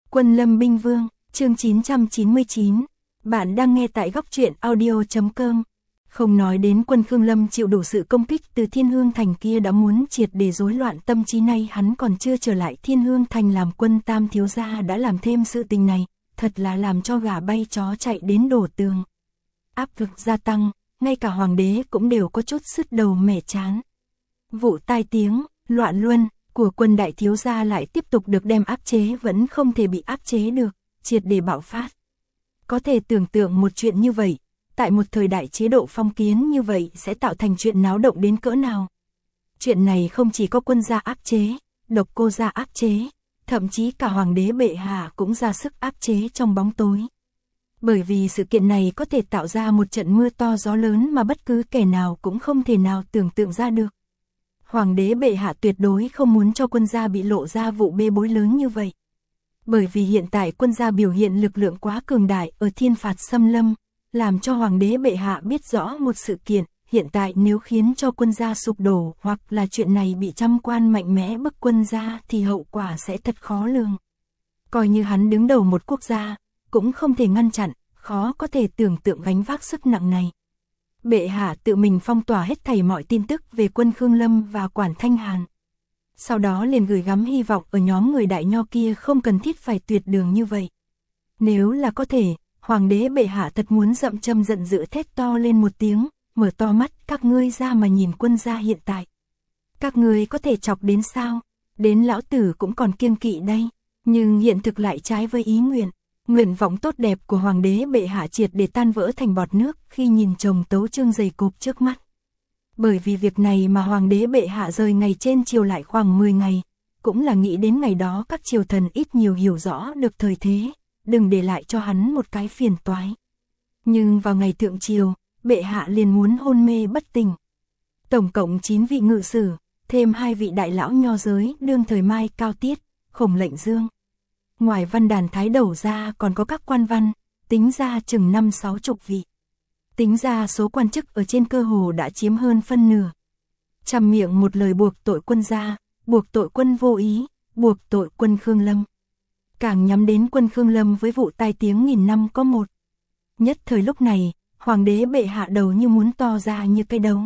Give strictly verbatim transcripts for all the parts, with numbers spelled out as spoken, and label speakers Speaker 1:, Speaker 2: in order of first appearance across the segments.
Speaker 1: Quân Lâm Binh Vương, chương chín trăm chín mươi chín. Bạn đang nghe tại góc truyện audio chấm com. Không nói đến quân Khương Lâm chịu đủ sự công kích từ Thiên Hương Thành kia đã muốn triệt để rối loạn tâm trí, nay hắn còn chưa trở lại Thiên Hương Thành làm quân, Tam thiếu gia đã làm thêm sự tình này, thật là làm cho gà bay chó chạy đến đổ tường. Áp lực gia tăng, ngay cả hoàng đế cũng đều có chút sứt đầu mẻ trán. Vụ tai tiếng, loạn luân của quân đại thiếu gia lại tiếp tục được đem áp chế, vẫn không thể bị áp chế được, triệt để bạo phát. Có thể tưởng tượng một chuyện như vậy, tại một thời đại chế độ phong kiến như vậy sẽ tạo thành chuyện náo động đến cỡ nào. Chuyện này không chỉ có quân gia áp chế, Độc Cô gia áp chế, thậm chí cả hoàng đế bệ hạ cũng ra sức áp chế trong bóng tối. Bởi vì sự kiện này có thể tạo ra một trận mưa to gió lớn mà bất cứ kẻ nào cũng không thể nào tưởng tượng ra được. Hoàng đế bệ hạ tuyệt đối không muốn cho quân gia bị lộ ra vụ bê bối lớn như vậy. Bởi vì hiện tại quân gia biểu hiện lực lượng quá cường đại ở thiên phạt xâm lâm, làm cho hoàng đế bệ hạ biết rõ một sự kiện, hiện tại nếu khiến cho quân gia sụp đổ hoặc là chuyện này bị trăm quan mạnh mẽ bức quân gia thì hậu quả sẽ thật khó lường. Coi như hắn đứng đầu một quốc gia, cũng không thể ngăn chặn, khó có thể tưởng tượng gánh vác sức nặng này. Bệ hạ tự mình phong tỏa hết thảy mọi tin tức về quân Khương Lâm và Quản Thanh Hàn. Sau đó liền gửi gắm hy vọng ở nhóm người đại nho kia không cần thiết phải tuyệt đường như vậy. Nếu là có thể, hoàng đế bệ hạ thật muốn dậm châm giận dữ thét to lên một tiếng, mở to mắt các ngươi ra mà nhìn quân gia hiện tại. Các ngươi có thể chọc đến sao? Đến lão tử cũng còn kiêng kỵ đây, nhưng hiện thực lại trái với ý nguyện. Nguyện vọng tốt đẹp của hoàng đế bệ hạ triệt để tan vỡ thành bọt nước khi nhìn chồng tấu chương dày cộp trước mắt. Bởi vì việc này mà hoàng đế bệ hạ rời ngày trên triều lại khoảng mười ngày, cũng là nghĩ đến ngày đó các triều thần ít nhiều hiểu rõ được thời thế, đừng để lại cho hắn một cái phiền toái. Nhưng vào ngày thượng triều, bệ hạ liền muốn hôn mê bất tỉnh. Tổng cộng chín vị ngự sử, thêm hai vị đại lão nho giới đương thời Mai Cao Tiết, Khổng Lệnh Dương. Ngoài văn đàn thái đầu ra còn có các quan văn, tính ra chừng năm sáu chục vị. Tính ra số quan chức ở trên cơ hồ đã chiếm hơn phân nửa. Trăm miệng một lời buộc tội quân gia, buộc tội quân vô ý, buộc tội quân Khương Lâm. Càng nhắm đến quân Khương Lâm với vụ tai tiếng nghìn năm có một. Nhất thời lúc này, hoàng đế bệ hạ đầu như muốn to ra như cây đấu.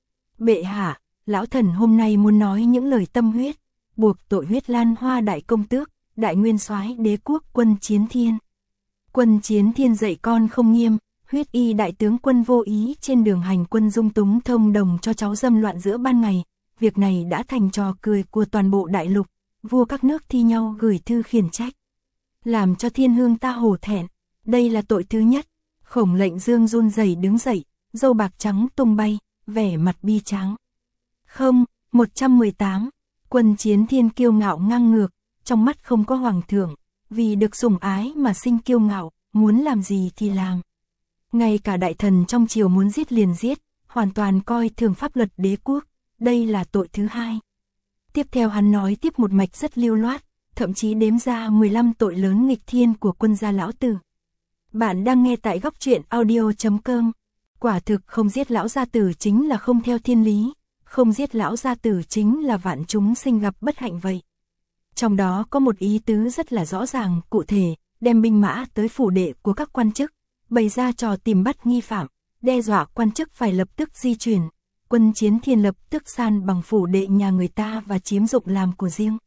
Speaker 1: Bệ hạ, lão thần hôm nay muốn nói những lời tâm huyết, buộc tội Huyết Lan Hoa đại công tước, đại nguyên soái đế quốc Quân Chiến Thiên. Quân Chiến Thiên dạy con không nghiêm, Huyết Y đại tướng quân vô ý trên đường hành quân dung túng thông đồng cho cháu dâm loạn giữa ban ngày, việc này đã thành trò cười của toàn bộ đại lục, vua các nước thi nhau gửi thư khiển trách. Làm cho thiên hương ta hổ thẹn, đây là tội thứ nhất. Khổng Lệnh Dương run rẩy đứng dậy, râu bạc trắng tung bay, vẻ mặt bi tráng. Không, một trăm mười tám, Quân Chiến Thiên kiêu ngạo ngang ngược, trong mắt không có hoàng thượng, vì được sủng ái mà sinh kiêu ngạo, muốn làm gì thì làm. Ngay cả đại thần trong triều muốn giết liền giết, hoàn toàn coi thường pháp luật đế quốc, đây là tội thứ hai. Tiếp theo hắn nói tiếp một mạch rất lưu loát, thậm chí đếm ra mười lăm tội lớn nghịch thiên của quân gia lão tử. Bạn đang nghe tại góc truyện audio chấm com. Quả thực không giết lão gia tử chính là không theo thiên lý, không giết lão gia tử chính là vạn chúng sinh gặp bất hạnh vậy. Trong đó có một ý tứ rất là rõ ràng, cụ thể, đem binh mã tới phủ đệ của các quan chức, bày ra trò tìm bắt nghi phạm, đe dọa quan chức phải lập tức di chuyển. Quân Chiến Thiên lập tức san bằng phủ đệ nhà người ta và chiếm dụng làm của riêng.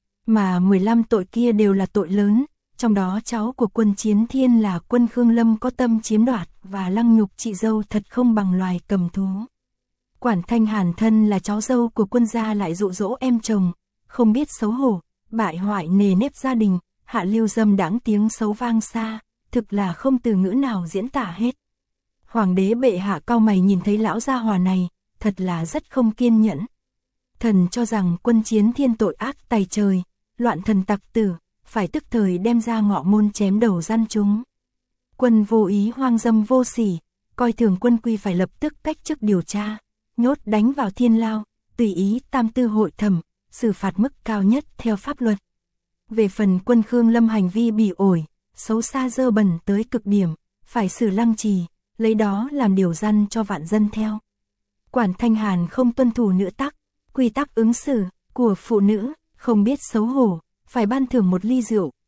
Speaker 1: Mà mười lăm tội kia đều là tội lớn, trong đó cháu của Quân Chiến Thiên là quân Khương Lâm có tâm chiếm đoạt và lăng nhục chị dâu thật không bằng loài cầm thú. Quản Thanh Hàn thân là cháu dâu của quân gia lại dụ dỗ em chồng, không biết xấu hổ, bại hoại nề nếp gia đình, hạ lưu dâm đãng tiếng xấu vang xa, thực là không từ ngữ nào diễn tả hết. Hoàng đế bệ hạ cau mày nhìn thấy lão gia hỏa này, thật là rất không kiên nhẫn. Thần cho rằng Quân Chiến Thiên tội ác tày trời, loạn thần tặc tử, phải tức thời đem ra ngọ môn chém đầu gian chúng. Quân vô ý hoang dâm vô sỉ, coi thường quân quy phải lập tức cách chức điều tra, nhốt đánh vào thiên lao, tùy ý tam tư hội thẩm, xử phạt mức cao nhất theo pháp luật. Về phần quân Khương Lâm hành vi bỉ ổi, xấu xa dơ bẩn tới cực điểm, phải xử lăng trì, lấy đó làm điều răn cho vạn dân theo. Quản Thanh Hàn không tuân thủ nữ tắc, quy tắc ứng xử của phụ nữ, không biết xấu hổ, phải ban thưởng một ly rượu,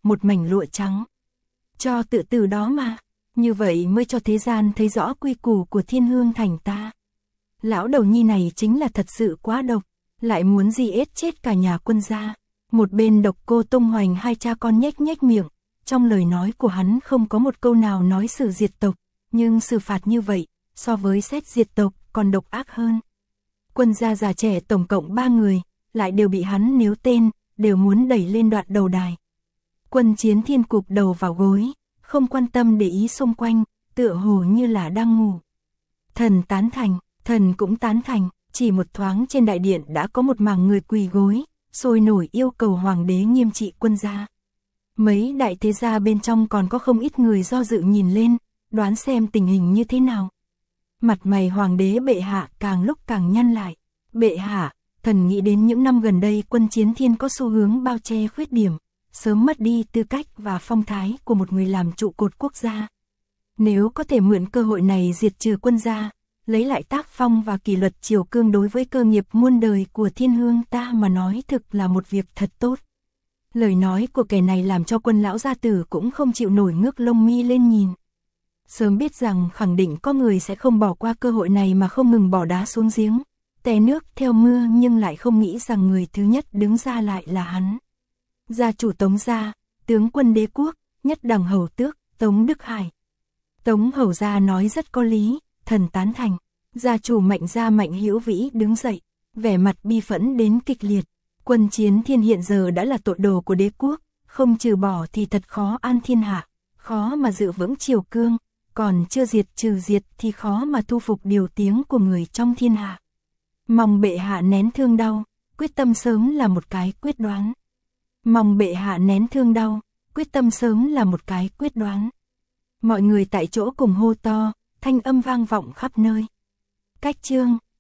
Speaker 1: một mảnh lụa trắng. Cho tự từ đó mà, như vậy mới cho thế gian thấy rõ quy củ của Thiên Hương Thành ta. Lão đầu nhi này chính là thật sự quá độc, lại muốn di ết chết cả nhà Quân gia. Một bên Độc Cô Tung Hoành hai cha con nhếch nhếch miệng, trong lời nói của hắn không có một câu nào nói xử diệt tộc, nhưng xử phạt như vậy, so với xét diệt tộc còn độc ác hơn. Quân gia già trẻ tổng cộng ba người, lại đều bị hắn níu tên, đều muốn đẩy lên đoạn đầu đài. Quân Chiến Thiên cụp đầu vào gối, không quan tâm để ý xung quanh, tựa hồ như là đang ngủ. Thần tán thành, thần cũng tán thành, chỉ một thoáng trên đại điện đã có một mảng người quỳ gối, sôi nổi yêu cầu hoàng đế nghiêm trị Quân gia. Mấy đại thế gia bên trong còn có không ít người do dự nhìn lên, đoán xem tình hình như thế nào. Mặt mày hoàng đế bệ hạ càng lúc càng nhăn lại. Bệ hạ, thần nghĩ đến những năm gần đây Quân Chiến Thiên có xu hướng bao che khuyết điểm, sớm mất đi tư cách và phong thái của một người làm trụ cột quốc gia. Nếu có thể mượn cơ hội này diệt trừ Quân gia, lấy lại tác phong và kỷ luật triều cương đối với cơ nghiệp muôn đời của Thiên Hương ta mà nói thực là một việc thật tốt. Lời nói của kẻ này làm cho Quân lão gia tử cũng không chịu nổi ngước lông mi lên nhìn. Sớm biết rằng khẳng định có người sẽ không bỏ qua cơ hội này mà không ngừng bỏ đá xuống giếng, té nước theo mưa, nhưng lại không nghĩ rằng người thứ nhất đứng ra lại là hắn. Gia chủ Tống gia, tướng quân đế quốc, nhất đẳng hầu tước, Tống Đức Hải. Tống hầu gia nói rất có lý, thần tán thành. Gia chủ Mạnh gia Mạnh Hữu Vĩ đứng dậy, vẻ mặt bi phẫn đến kịch liệt. Quân Chiến Thiên hiện giờ đã là tội đồ của đế quốc, không trừ bỏ thì thật khó an thiên hạ, khó mà giữ vững triều cương, còn chưa diệt trừ diệt thì khó mà thu phục điều tiếng của người trong thiên hạ. Mong bệ hạ nén thương đau, quyết tâm sớm là một cái quyết đoán. Mong bệ hạ nén thương đau, quyết tâm sớm là một cái quyết đoán. Mọi người tại chỗ cùng hô to, thanh âm vang vọng khắp nơi. Cách chương